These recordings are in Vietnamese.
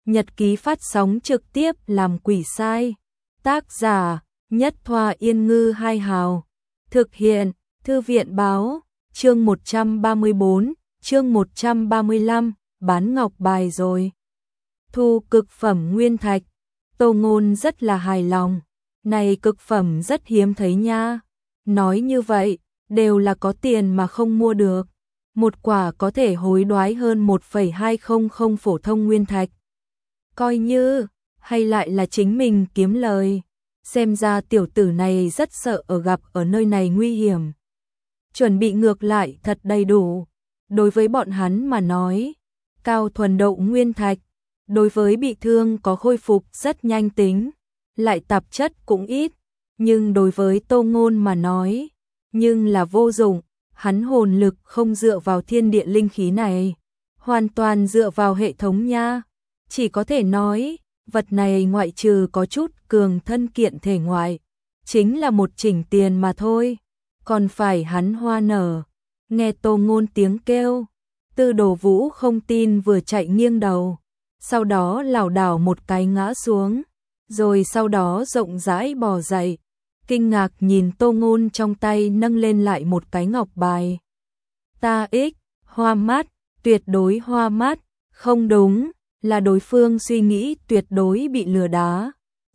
nhật ký phát sóng trực tiếp làm quỷ sai. Tác giả, Nhất Thoa Yên Ngư Hai Hào. Thực hiện, Thư viện Báo. Chương 134, chương 135, bán ngọc bài rồi. Thu cực phẩm nguyên thạch. Tô Ngôn rất là hài lòng. Này cực phẩm rất hiếm thấy nha. Nói như vậy, đều là có tiền mà không mua được. Một quả có thể hối đoái hơn 1,200 phổ thông nguyên thạch. Coi như, hay lại là chính mình kiếm lời. Xem ra tiểu tử này rất sợ gặp ở nơi này nguy hiểm. Chuẩn bị ngược lại thật đầy đủ. Đối với bọn hắn mà nói, cao thuần độ nguyên thạch, đối với bị thương có khôi phục rất nhanh tính, lại tạp chất cũng ít, nhưng đối với Tô Ngôn mà nói, nhưng là vô dụng, hắn hồn lực không dựa vào thiên địa linh khí này, hoàn toàn dựa vào hệ thống nha. Chỉ có thể nói, vật này ngoại trừ có chút cường thân kiện thể ngoại, chính là một chỉnh tiền mà thôi, còn phải hắn hoa nở. Nghe Tô Ngôn tiếng kêu, Tư Đồ Vũ không tin vừa chạy nghiêng đầu, sau đó lảo đảo một cái ngã xuống, rồi sau đó rộng rãi bò dậy, kinh ngạc nhìn Tô Ngôn trong tay nâng lên lại một cái ngọc bài. Ta hoa mắt, tuyệt đối hoa mắt, không đúng, là đối phương suy nghĩ tuyệt đối bị lừa đá.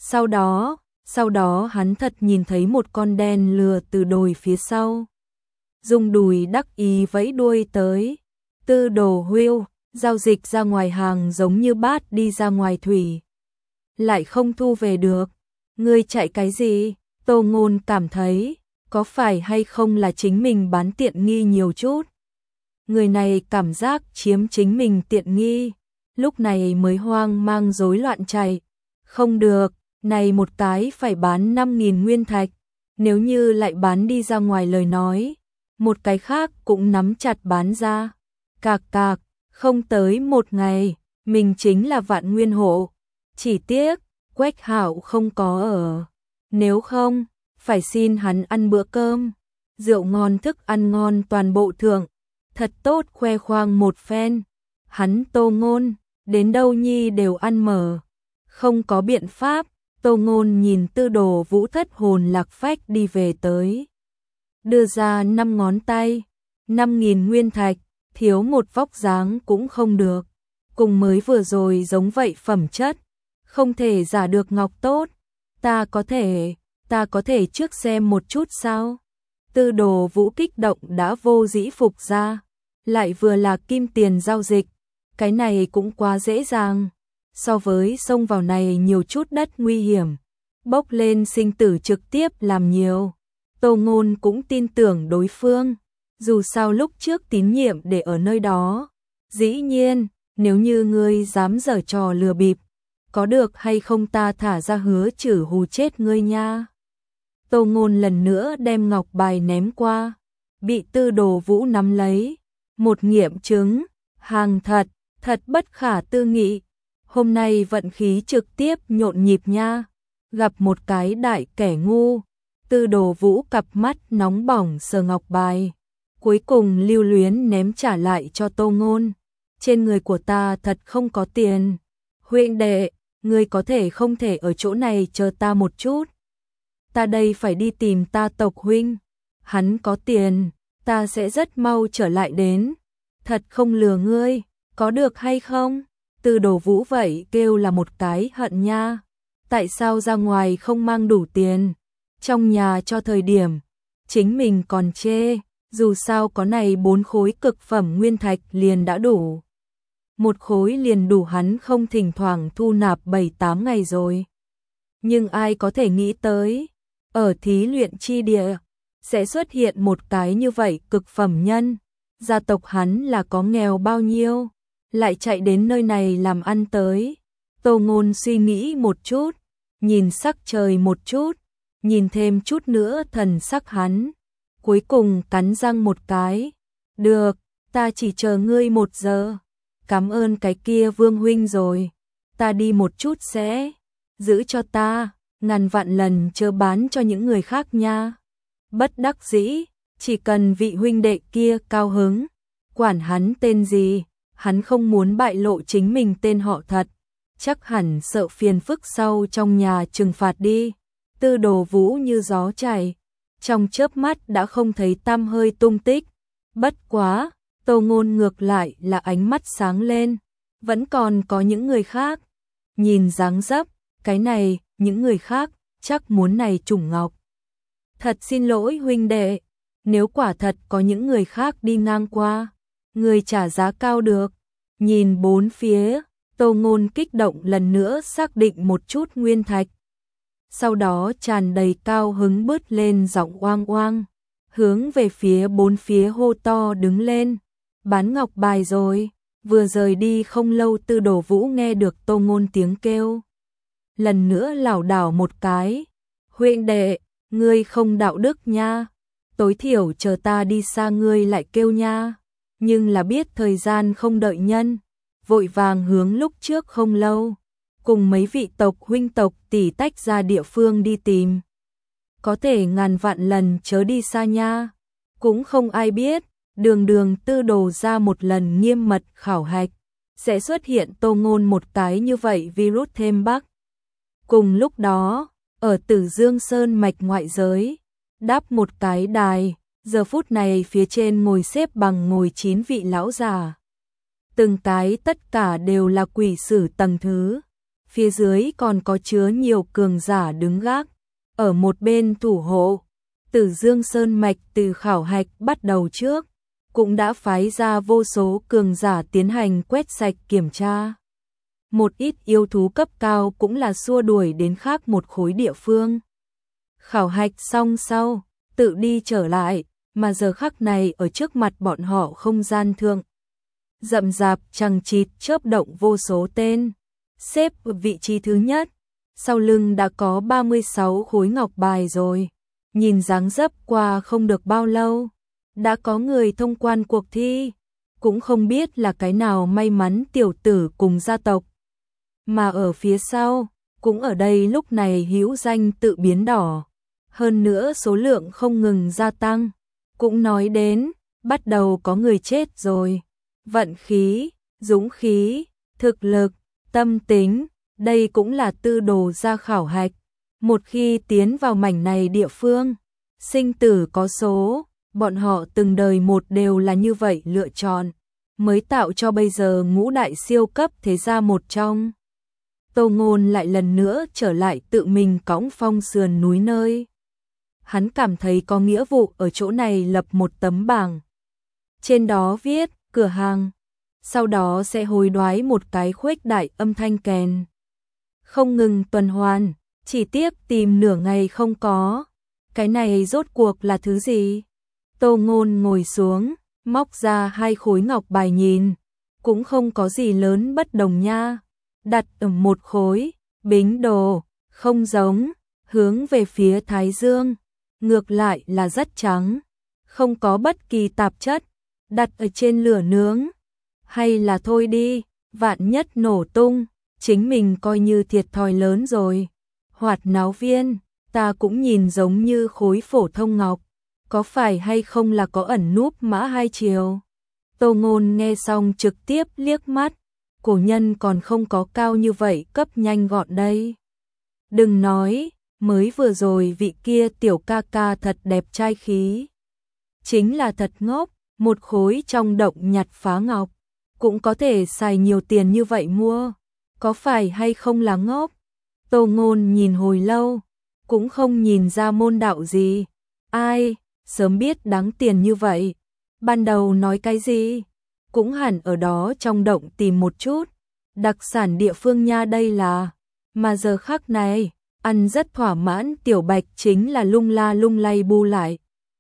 Sau đó hắn thật nhìn thấy một con đen lừa từ đồi phía sau. Dùng đùi đắc ý vẫy đuôi tới. Tư Đồ Hưu, giao dịch ra ngoài hàng giống như bát đi ra ngoài thủy. Lại không thu về được. Ngươi chạy cái gì? Tô Ngôn cảm thấy, có phải hay không là chính mình bán tiện nghi nhiều chút. Người này cảm giác chiếm chính mình tiện nghi. Lúc này mới hoang mang rối loạn chạy. Không được, này một cái phải bán 5.000 nguyên thạch. Nếu như lại bán đi ra ngoài lời nói, một cái khác cũng nắm chặt bán ra. Cạc cạc, không tới một ngày, mình chính là vạn nguyên hộ. Chỉ tiếc, Quách Hạo không có ở. Nếu không, phải xin hắn ăn bữa cơm. Rượu ngon thức ăn ngon toàn bộ thượng. Thật tốt khoe khoang một phen. Hắn Tô Ngôn, đến đâu nhi đều ăn mở. Không có biện pháp, Tô Ngôn nhìn Tư Đồ Vũ thất hồn lạc phách đi về tới. Đưa ra 5 ngón tay, 5.000 nguyên thạch, thiếu một vóc dáng cũng không được. Cùng mới vừa rồi giống vậy phẩm chất, không thể giả được ngọc tốt. Ta có thể trước xem một chút sao? Tư Đồ Vũ kích động đã vô dĩ phục ra, lại vừa là kim tiền giao dịch, cái này cũng quá dễ dàng. So với xông vào này nhiều chút đất nguy hiểm, bốc lên sinh tử trực tiếp làm nhiều. Tô Ngôn cũng tin tưởng đối phương, dù sao lúc trước tín nhiệm để ở nơi đó. Dĩ nhiên, nếu như ngươi dám giở trò lừa bịp, có được hay không ta thả ra hứa chử hù chết ngươi nha. Tô Ngôn lần nữa đem ngọc bài ném qua, bị Tư Đồ Vũ nắm lấy. Một nghiệm chứng, hàng thật, thật bất khả tư nghị. Hôm nay vận khí trực tiếp nhộn nhịp nha. Gặp một cái đại kẻ ngu. Tư Đồ Vũ cặp mắt nóng bỏng sờ ngọc bài, cuối cùng lưu luyến ném trả lại cho Tô Ngôn. Trên người của ta thật không có tiền. Huynh đệ, ngươi có thể không thể ở chỗ này chờ ta một chút. Ta đây phải đi tìm ta tộc huynh. Hắn có tiền, ta sẽ rất mau trở lại đến. Thật không lừa ngươi, có được hay không? Tư Đồ Vũ vậy kêu là một cái hận nha. Tại sao ra ngoài không mang đủ tiền? Trong nhà cho thời điểm, chính mình còn chê, dù sao có này 4 khối cực phẩm nguyên thạch liền đã đủ. Một khối liền đủ hắn không thỉnh thoảng thu nạp 7-8 ngày rồi. Nhưng ai có thể nghĩ tới, ở thí luyện chi địa, sẽ xuất hiện một cái như vậy cực phẩm nhân. Gia tộc hắn là có nghèo bao nhiêu, lại chạy đến nơi này làm ăn tới. Tô Ngôn suy nghĩ một chút, nhìn sắc trời một chút, nhìn thêm chút nữa thần sắc hắn, cuối cùng cắn răng một cái. Được, ta chỉ chờ ngươi 1 giờ. Cảm ơn cái kia Vương huynh rồi. Ta đi một chút sẽ giữ cho ta, ngàn vạn lần chớ bán cho những người khác nha. Bất đắc dĩ, chỉ cần vị huynh đệ kia cao hứng, quản hắn tên gì, hắn không muốn bại lộ chính mình tên họ thật. chắc hẳn sợ phiền phức sau trong nhà trừng phạt đi. Tư Đồ Vũ như gió chảy, trong chớp mắt đã không thấy tăm hơi tung tích. Bất quá, Tô Ngôn ngược lại là ánh mắt sáng lên, vẫn còn có những người khác. Nhìn dáng dấp, cái này, những người khác, chắc muốn này Trùng Ngọc. Thật xin lỗi huynh đệ, nếu quả thật có những người khác đi ngang qua, người trả giá cao được. Nhìn bốn phía, Tô Ngôn kích động lần nữa xác định một chút nguyên thạch. Sau đó tràn đầy cao hứng bứt lên giọng oang oang, hướng về phía bốn phía hô to đứng lên. Bán ngọc bài rồi. Vừa rời đi không lâu Tư Đồ Vũ nghe được Tô Ngôn tiếng kêu. Lần nữa lảo đảo một cái. Huynh đệ, ngươi không đạo đức nha. Tối thiểu chờ ta đi xa ngươi lại kêu nha. Nhưng là biết thời gian không đợi nhân. Vội vàng hướng lúc trước không lâu. Cùng mấy vị tộc huynh tộc tỷ tách ra địa phương đi tìm. Có thể ngàn vạn lần chớ đi xa nha. Cũng không ai biết. Đường Tư Đồ ra một lần nghiêm mật khảo hạch, sẽ xuất hiện Tô Ngôn một cái như vậy virus thêm bắc. Cùng lúc đó, ở Tử Dương Sơn mạch ngoại giới, đáp một cái đài, giờ phút này phía trên ngồi xếp bằng ngồi 9 vị lão già. Từng cái tất cả đều là quỷ sử tầng thứ, phía dưới còn có chứa nhiều cường giả đứng gác, ở một bên thủ hộ. Tử Dương Sơn mạch từ khảo hạch bắt đầu trước, cũng đã phái ra vô số cường giả tiến hành quét sạch kiểm tra. Một ít yêu thú cấp cao cũng là xua đuổi đến khác một khối địa phương. Khảo hạch xong sau, tự đi trở lại, mà giờ khắc này ở trước mặt bọn họ không gian thượng. Rậm rạp chằng chịt chớp động vô số tên, xếp ở vị trí thứ nhất, sau lưng đã có 36 khối ngọc bài rồi. Nhìn dáng dấp qua không được bao lâu, đã có người thông quan cuộc thi, cũng không biết là cái nào may mắn tiểu tử cùng gia tộc. Mà ở phía sau, cũng ở đây lúc này hữu danh tự biến đỏ, hơn nữa số lượng không ngừng gia tăng, cũng nói đến, bắt đầu có người chết rồi. Vận khí, dũng khí, thực lực, tâm tính, đây cũng là Tư Đồ ra khảo hạch. Một khi tiến vào mảnh này địa phương, sinh tử có số. Bọn họ từng đời một đều là như vậy lựa chọn, mới tạo cho bây giờ ngũ đại siêu cấp thế gia một trong. Tô Ngôn lại lần nữa trở lại tự mình cõng phong sườn núi nơi. Hắn cảm thấy có nghĩa vụ ở chỗ này lập một tấm bảng. Trên đó viết, cửa hàng. Sau đó sẽ hối đoái một cái khuếch đại âm thanh kèn. Không ngừng tuần hoàn, chỉ tiếp tìm nửa ngày không có. Cái này rốt cuộc là thứ gì? Tô Ngôn ngồi xuống, móc ra 2 khối ngọc bài nhìn, cũng không có gì lớn bất đồng nha. Đặt ở một khối, bính đồ, không giống, hướng về phía Thái Dương, ngược lại là rất trắng, không có bất kỳ tạp chất, đặt ở trên lửa nướng. Hay là thôi đi, vạn nhất nổ tung, chính mình coi như thiệt thòi lớn rồi. Hoạt náo viên, ta cũng nhìn giống như khối phổ thông ngọc. Có phải hay không là có ẩn núp mã hai chiều? Tô Ngôn nghe xong trực tiếp liếc mắt, cổ nhân còn không có cao như vậy cấp nhanh gọn đây. Đừng nói, mới vừa rồi vị kia tiểu ca ca thật đẹp trai khí. Chính là thật ngốc, một khối trong động nhặt phá ngọc, cũng có thể xài nhiều tiền như vậy mua. Có phải hay không là ngốc? Tô Ngôn nhìn hồi lâu, cũng không nhìn ra môn đạo gì. Ai? Sớm biết đáng tiền như vậy, ban đầu nói cái gì, cũng hẳn ở đó trong động tìm một chút, đặc sản địa phương nha đây là, mà giờ khắc này, ăn rất thỏa mãn. Tiểu Bạch chính là lung la lung lay bu lại.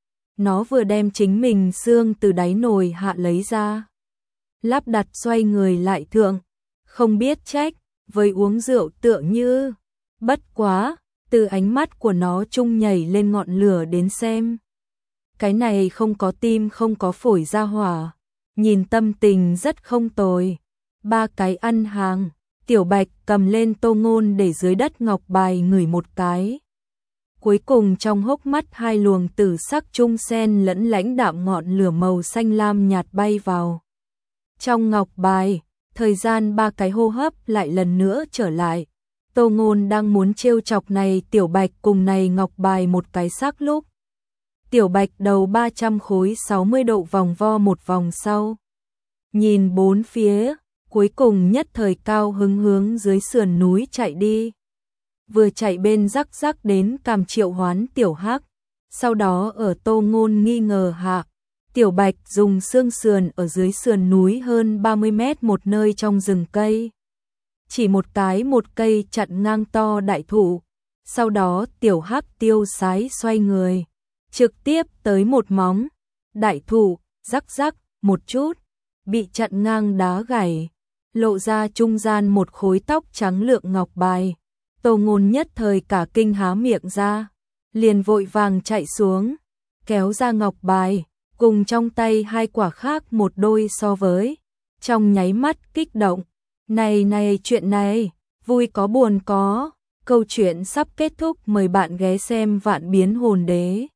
Nó vừa đem chính mình xương từ đáy nồi hạ lấy ra, lắp đặt xoay người lại thượng, không biết trách, với uống rượu tựa như, bất quá, từ ánh mắt của nó trung nhảy lên ngọn lửa đến xem. Cái này không có tim không có phổi ra hỏa, nhìn tâm tình rất không tồi. 3 cái ăn hàng, Tiểu Bạch cầm lên Tô Ngôn để dưới đất ngọc bài ngửi một cái. Cuối cùng trong hốc mắt 2 luồng tử sắc trung sen lẫn lãnh đạm ngọn lửa màu xanh lam nhạt bay vào. Trong ngọc bài, Thời gian 3 cái hô hấp lại lần nữa trở lại. Tô Ngôn đang muốn trêu chọc này Tiểu Bạch cùng này ngọc bài một cái xác lúc. Tiểu Bạch đầu 300 khối 60 độ vòng vo một vòng sau. Nhìn bốn phía, cuối cùng nhất thời cao hứng hướng dưới sườn núi chạy đi. Vừa chạy bên rắc rắc đến Càm triệu hoán Tiểu Hắc. Sau đó ở Tô Ngôn nghi ngờ hạ, Tiểu Bạch dùng xương sườn ở dưới sườn núi hơn 30 mét một nơi trong rừng cây. Chỉ một cây chặn ngang to đại thụ. Sau đó Tiểu Hắc tiêu sái xoay người, trực tiếp tới một móng. Đại thụ, rắc rắc, một chút, bị chặn ngang đá gãy, lộ ra trung gian một khối tóc trắng lượng ngọc bài. Tô Ngôn nhất thời cả kinh há miệng ra, liền vội vàng chạy xuống, kéo ra ngọc bài, cùng trong tay hai quả khác một đôi so với. Trong nháy mắt kích động, này chuyện này, vui có buồn có, câu chuyện sắp kết thúc, mời bạn ghé xem Vạn Biến Hồn Đế.